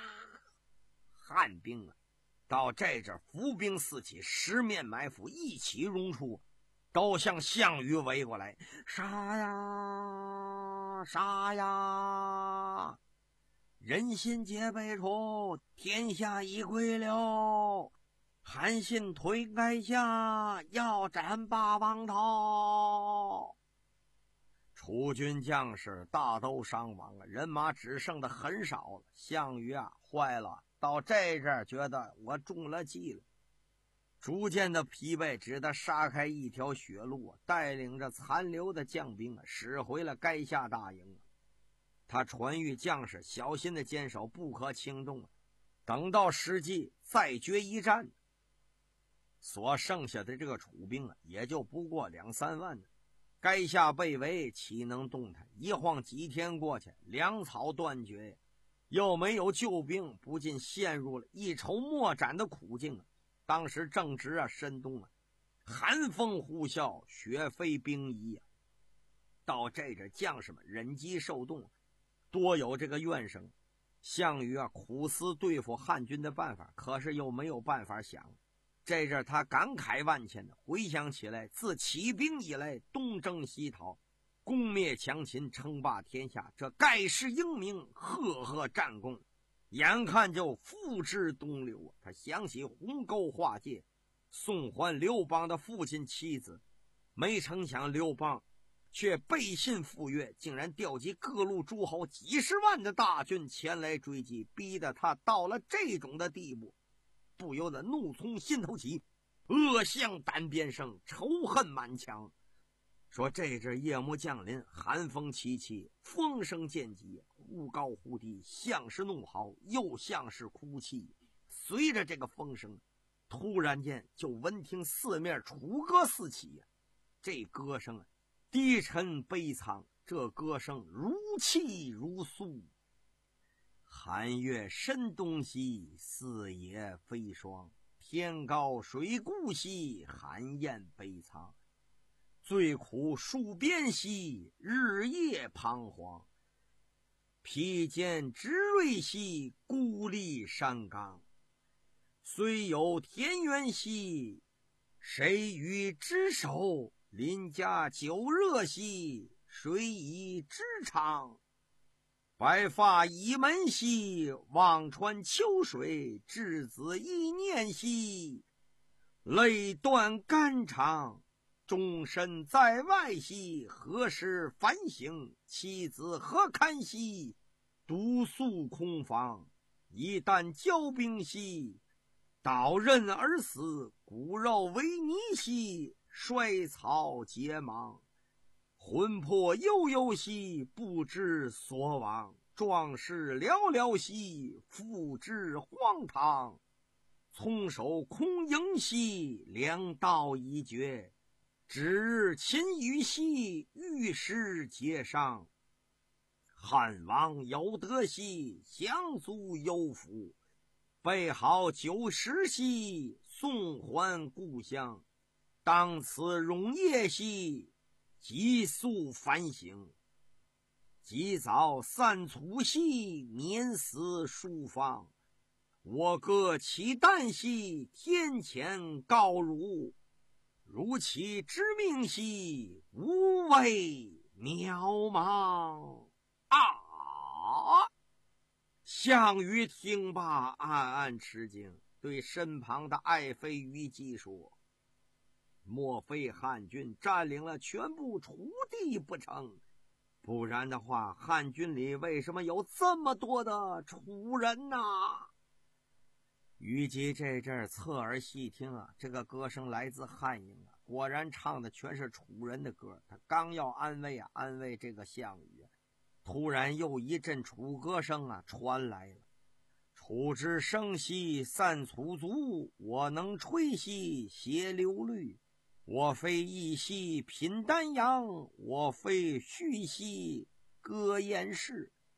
汉兵啊，到这阵伏兵四起，十面埋伏，一起涌出，都向项羽围过来，杀呀杀呀！人心皆被除，天下已归了。韩信推垓下，要斩霸王头。楚军将士大都伤亡了，人马只剩的很少了。项羽啊，坏了！到这阵觉得我中了计了，逐渐的疲惫，只得杀开一条血路，带领着残留的将兵啊，驶回了垓下大营。他传谕将士小心的坚守，不可轻动。等到时机再决一战。所剩下的这个楚兵啊，也就不过两三万呢。垓下被围，岂能动弹？一晃几天过去，粮草断绝，又没有救兵，不禁陷入了一筹莫展的苦境啊。当时正值啊深冬啊，寒风呼啸，雪飞冰移啊。到这阵将士们忍饥受冻，多有这个怨声。项羽啊，苦思对付汉军的办法，可是又没有办法想。这阵他感慨万千的回想起来，自起兵以来，东征西讨，攻灭强秦，称霸天下，这盖世英名，赫赫战功，眼看就付之东流啊！他想起鸿沟划界，送还刘邦的父亲妻子，没成想刘邦却背信赴约，竟然调集各路诸侯几十万的大军前来追击，逼得他到了这种的地步，不由得怒从心头起，恶向胆边生，仇恨满腔。说这阵夜幕降临，寒风凄凄，风声渐急，忽高忽低，像是怒嚎，又像是哭泣。随着这个风声，突然间就闻听四面楚歌四起，这歌声啊低沉悲苍，这歌声如泣如诉。寒月深东西，四野飞霜。天高水孤兮，寒雁悲苍。最苦戍边兮，日夜彷徨。披坚执锐兮，孤立山冈。虽有田园兮，谁与之守？邻家酒热兮，谁以之长？白发倚门兮，望穿秋水。稚子一念兮，泪断肝肠。终身在外兮，何时反省？妻子何堪兮，独宿空房。一旦交兵兮，刀刃而死。骨肉为泥兮，衰草皆芒。魂魄悠悠兮，不知所往。壮士寥寥兮，付之荒唐。从守空营兮，粮道已绝。指日勤雨兮，玉石皆伤。汉王有德兮，降卒有福。备好酒食兮，送还故乡。当此荣业兮，急速反省。及早散卒兮，免死书方。我歌其旦兮，天谴告汝。如其之命兮，无畏渺茫啊！项羽听罢，暗暗吃惊，对身旁的爱妃虞姬说：“莫非汉军占领了全部楚地不成？不然的话，汉军里为什么有这么多的楚人呢？”虞姬这阵侧耳细听啊，这个歌声来自汉营啊，果然唱的全是楚人的歌。他刚要安慰啊，安慰这个项羽，突然又一阵楚歌声啊传来了。楚之声兮散楚族，我能吹兮携流绿。我非一兮品丹阳，我非虚兮歌燕市。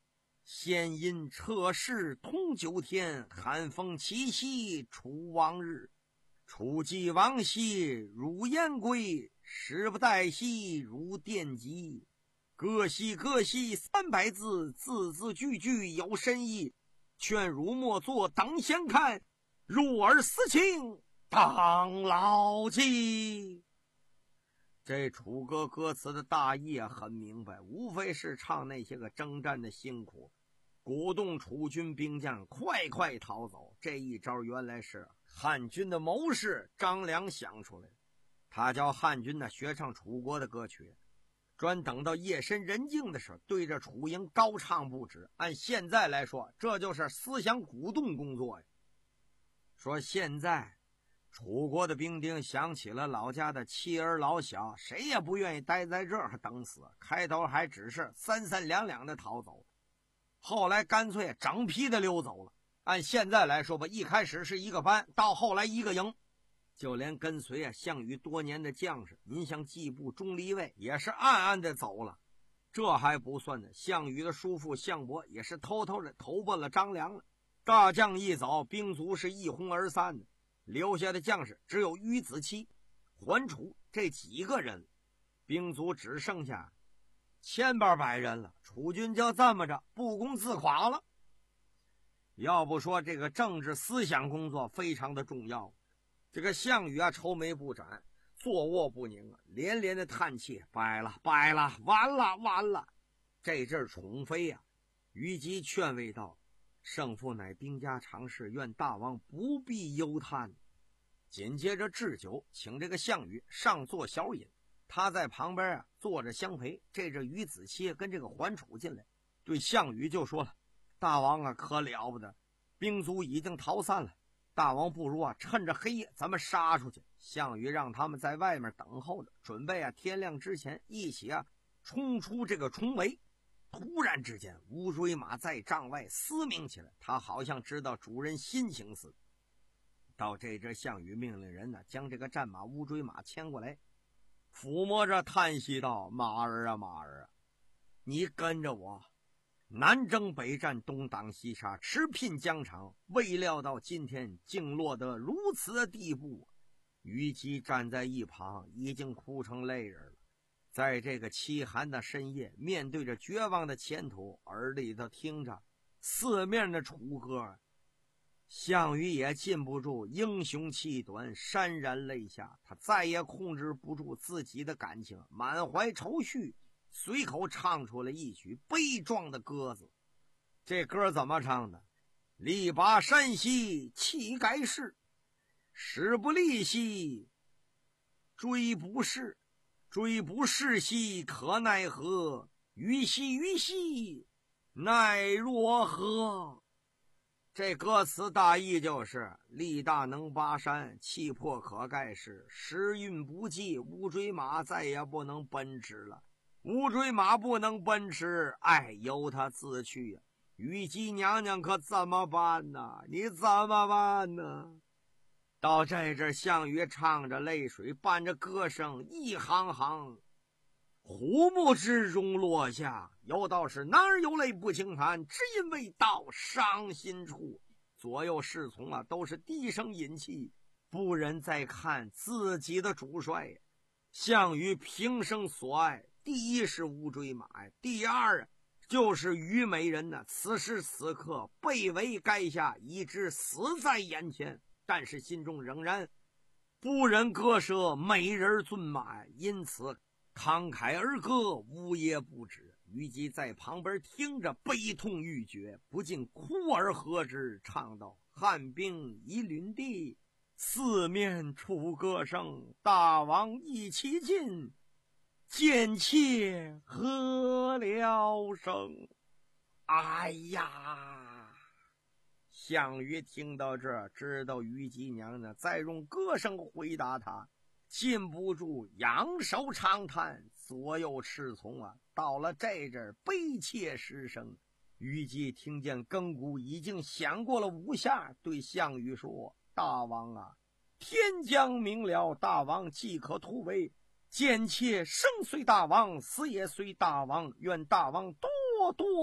先因彻世同九天，寒风七夕出往日。初记往昔如烟归，时不待兮如电击。各兮各兮三百字，字字句句有深意。劝汝莫作等闲看，入耳思情当牢记。这楚歌歌词的大意啊很明白，无非是唱那些个征战的辛苦，鼓动楚军兵将快快逃走。这一招原来是汉军的谋士张良想出来的，他教汉军呢学唱楚国的歌曲，专等到夜深人静的时候对着楚营高唱不止。按现在来说，这就是思想鼓动工作呀。说现在楚国的兵丁想起了老家的妻儿老小，谁也不愿意待在这儿等死，开头还只是三三两两的逃走，后来干脆整批的溜走了。按现在来说吧，一开始是一个班，到后来一个营，就连跟随啊项羽多年的将士，您像季布、钟离卫也是暗暗的走了。这还不算呢，项羽的叔父项伯也是偷偷的投奔了张良了。大将一走，兵卒是一哄而散的，留下的将士只有于子期、桓楚这几个人，兵卒只剩下千八百人了。楚军就这么着不攻自垮了。要不说这个政治思想工作非常的重要，这个项羽啊愁眉不展，坐卧不宁啊，连连的叹气，败了败了，完了完了。这阵宠妃啊，虞姬劝慰道：胜负乃兵家常事，愿大王不必忧叹。紧接着置酒，请这个项羽上座小饮，他在旁边啊坐着相陪。这阵于子期跟这个桓楚进来，对项羽就说了：大王啊可了不得，兵卒已经逃散了，大王不如啊趁着黑夜咱们杀出去。项羽让他们在外面等候着，准备啊天亮之前一起啊冲出这个重围。突然之间，乌骓马在帐外嘶鸣起来，他好像知道主人心情似的。到这阵，项羽命令人呢将这个战马乌骓马牵过来，抚摸着叹息道：马儿啊马儿啊，你跟着我南征北战，东挡西杀，驰聘疆场，未料到今天竟落得如此的地步。虞姬站在一旁已经哭成泪人了，在这个凄寒的深夜，面对着绝望的前途，耳里头听着四面的楚歌，项羽也禁不住英雄气短，潸然泪下。他再也控制不住自己的感情，满怀愁绪，随口唱出了一曲悲壮的歌子。这歌怎么唱的？力拔山兮气盖世，时不利兮追不逝，追不逝兮可奈何，虞兮虞兮奈若何。这歌词大意就是力大能拔山，气魄可盖世，时运不济，乌骓马再也不能奔驰了。乌骓马不能奔驰，哎，由他自去呀、啊。虞姬娘娘可怎么办呢？你怎么办呢？到这阵，项羽唱着泪水，伴着歌声，一行行虎目之中落下。有道是男儿有泪不轻弹，只因为到伤心处。左右侍从啊都是低声饮泣，不忍再看自己的主帅。项羽平生所爱，第一是乌骓马，第二就是虞美人呢。此时此刻被围垓下，已知死在眼前，但是心中仍然不忍割舍美人尊马，因此慷慨而歌，呜咽不止。虞姬在旁边听着，悲痛欲绝，不禁哭而和之，唱道：汉兵已履地，四面楚歌声，大王一起进，贱妾何了声。哎呀！项羽听到这，知道虞姬娘娘再用歌声回答他，禁不住仰首长叹。左右侍从啊，到了这阵悲切失声。虞姬听见更鼓已经响过了五下，对项羽说：大王啊，天将明了，大王即可突围，贱妾生随大王，死也随大王，愿大王多多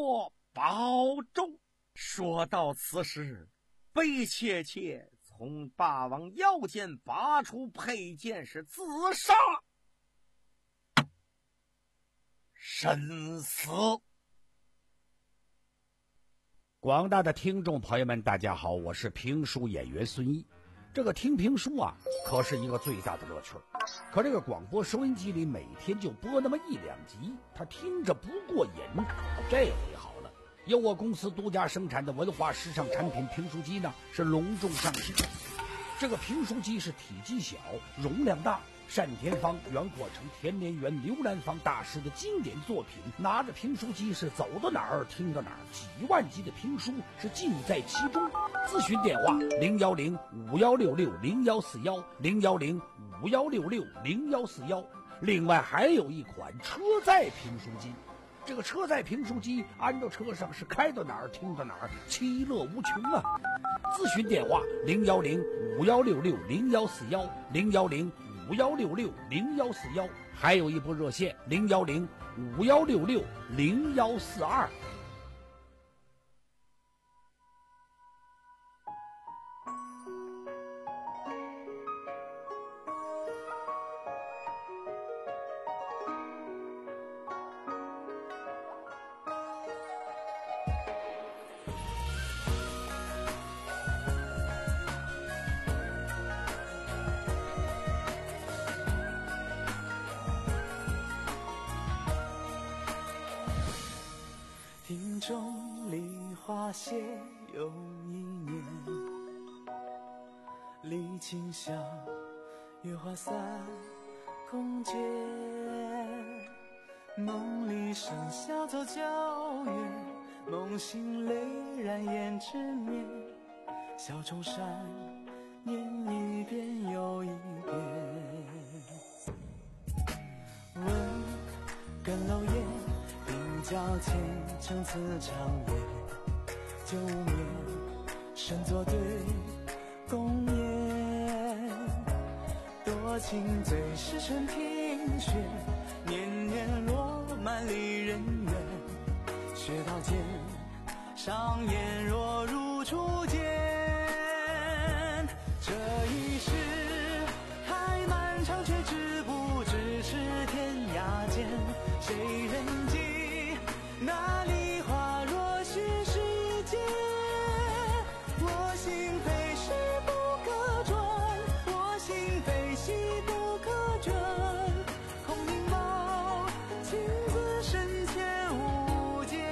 保重。说到此时，贝切切从大王腰间拔出佩剑，是自杀，身死。 广大的听众朋友们，大家好，我是评书演员孙一。这个听评书啊，可是一个最大的乐趣。可这个广播收音机里每天就播那么一两集，他听着不过瘾。这回好了，由我公司独家生产的文化时尚产品评书机呢，是隆重上市。这个评书机是体积小，容量大，单田芳、袁阔成、田连元、刘兰芳大师的经典作品，拿着评书机是走到哪儿听到哪儿，几万集的评书是尽在其中。咨询电话零幺零五幺六六零幺四幺零幺零五幺六六零幺四幺。另外还有一款车载评书机，这个车载评书机安到车上是开到哪儿听到哪儿，其乐无穷啊！咨询电话零幺零五幺六六零幺四幺零幺零五幺六六零幺四幺，还有一部热线零幺零五幺六六零幺四二。 庭中梨花谢又一年，离情笑，月华散空间。梦里笙箫奏交远，梦醒泪染胭脂面。小重山念一遍又一遍，问更楼檐，鬓角前程此长夜。旧眠身作对共言，多情最是春庭雪，年年落满离人怨。雪道间上演若如初见，这一世还漫长，却知不知是天涯间。谁人记那梨花若许世间？我心非是不可转，我心非系不可卷。空明眸，情字深浅无间。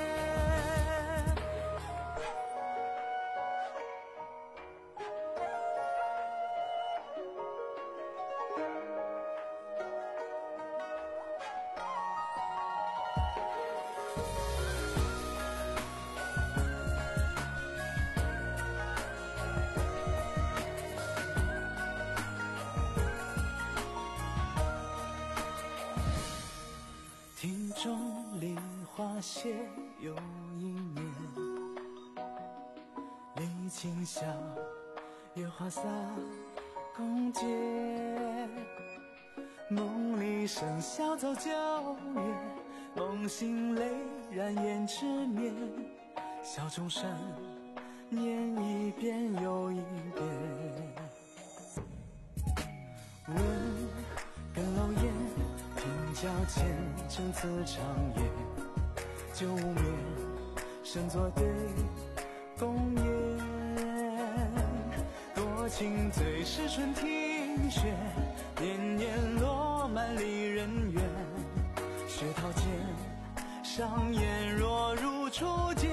庭中梨花谢又一年，离情笑，月华洒共结。梦里笙箫奏交远，梦醒泪染胭脂面。小钟山念一遍又一遍，问更楼檐，鬓角前程此长夜。旧眠身作对共言，多情最是春庭雪，年年落满离人怨。雪涛间上演若如初见，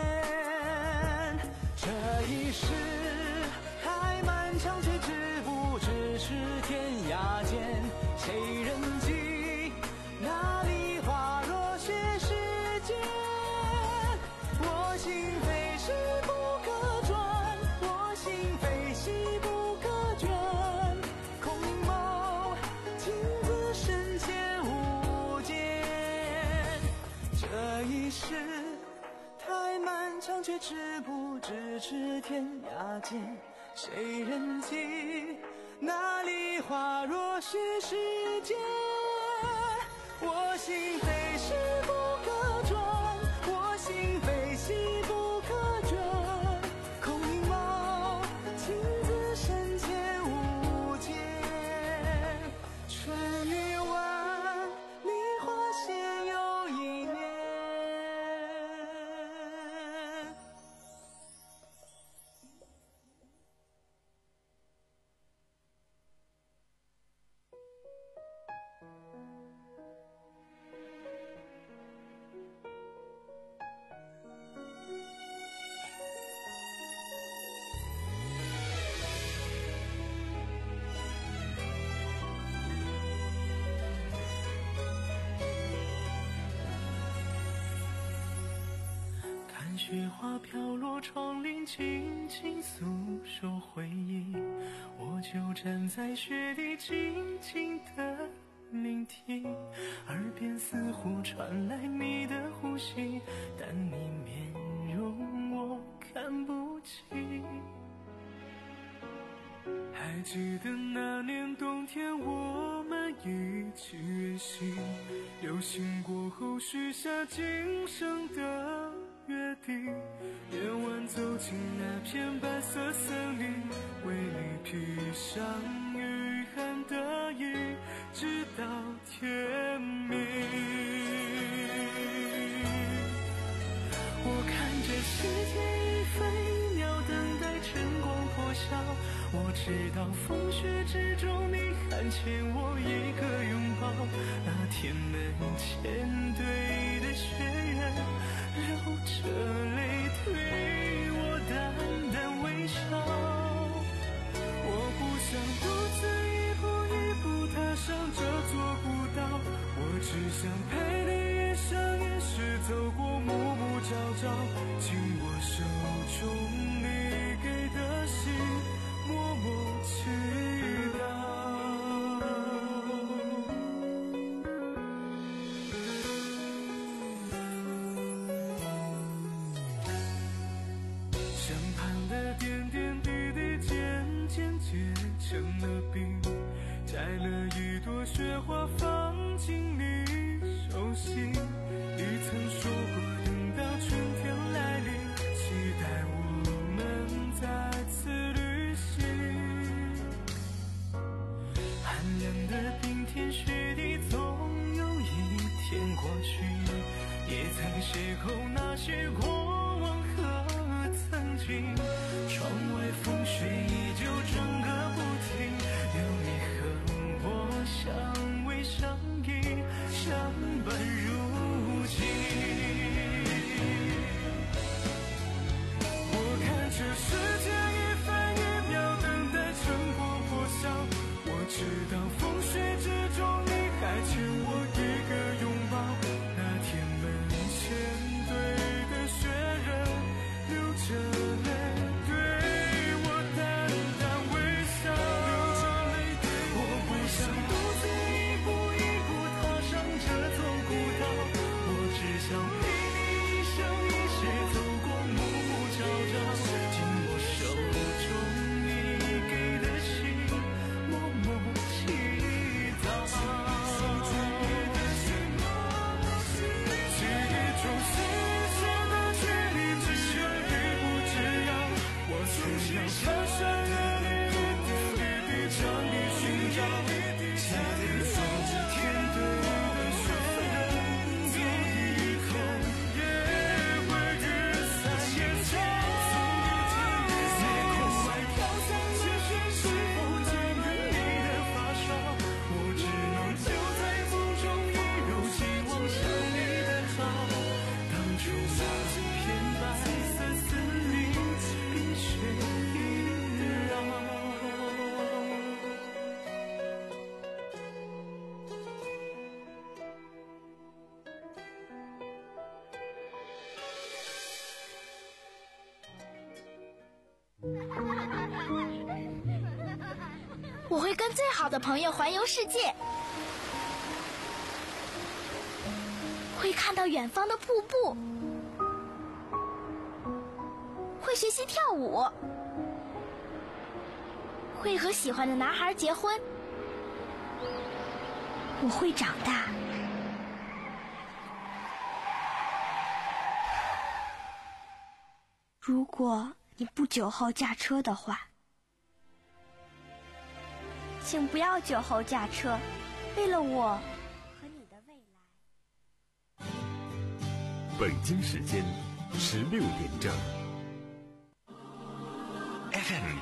这一世还漫长，却知不知是天涯间。谁人记那梨花若雪世间？我心非是不可转，我心非系不可卷。空明眸，情字深浅无间。这一世太漫长，却知不知是天涯间。谁人记那梨花若许世间？我心非是不可转，我心雪花飘落窗棂，轻轻诉说回忆。我就站在雪地，静静地聆听，耳边似乎传来你的呼吸，但你面容我看不清。还记得那年冬天，我们一起远行，流星过后许下今生的约定。夜晚走进那片白色森林，为你披上御寒的衣，直到天明。我看着时间一分一秒等待晨光破晓，我知道风雪之中你还欠我一个拥抱。那天门前堆的雪人流着泪对我淡淡微笑。我不想独自一步一步踏上这座古道，我只想陪你眼向眼时走过暮暮朝朝，紧握手中你给的信，默默祈祷。身旁的点点滴滴渐渐结成了冰，摘了一朵雪花放进你手心。你曾说过等到春天来临，期待我们再次旅行。寒冷的冰天雪地总有一天过去，也曾邂逅那些过往和曾经。窗外风雪依旧整个不停，有你和我相偎相依，相伴如今。我看着时间一分一秒等待晨光破晓，我知道风雪之中你还欠我一个拥抱。那天门前堆的雪人流着泪对我淡淡微笑。我不想独自一步一步踏上这座古道，我只想陪你一生一世走过暮暮朝朝，紧握手中你给的信，默默祈祷。记忆中实现的距离只有一步之遥，我只要翻山越岭一点一滴将你寻找，记得双天对的雪人有一天也会雨伞掩罩。夜空外飘散的雪是否沾染你的发梢，我只能留在风中一如既往想你的好。当初那片白色森林冰雪一绕。 我会跟最好的朋友环游世界，会看到远方的瀑布，会学习跳舞，会和喜欢的男孩结婚。我会长大，如果你不久后驾车的话，请不要酒后驾车，为了我和你的未来。 北京时间十六点整。F M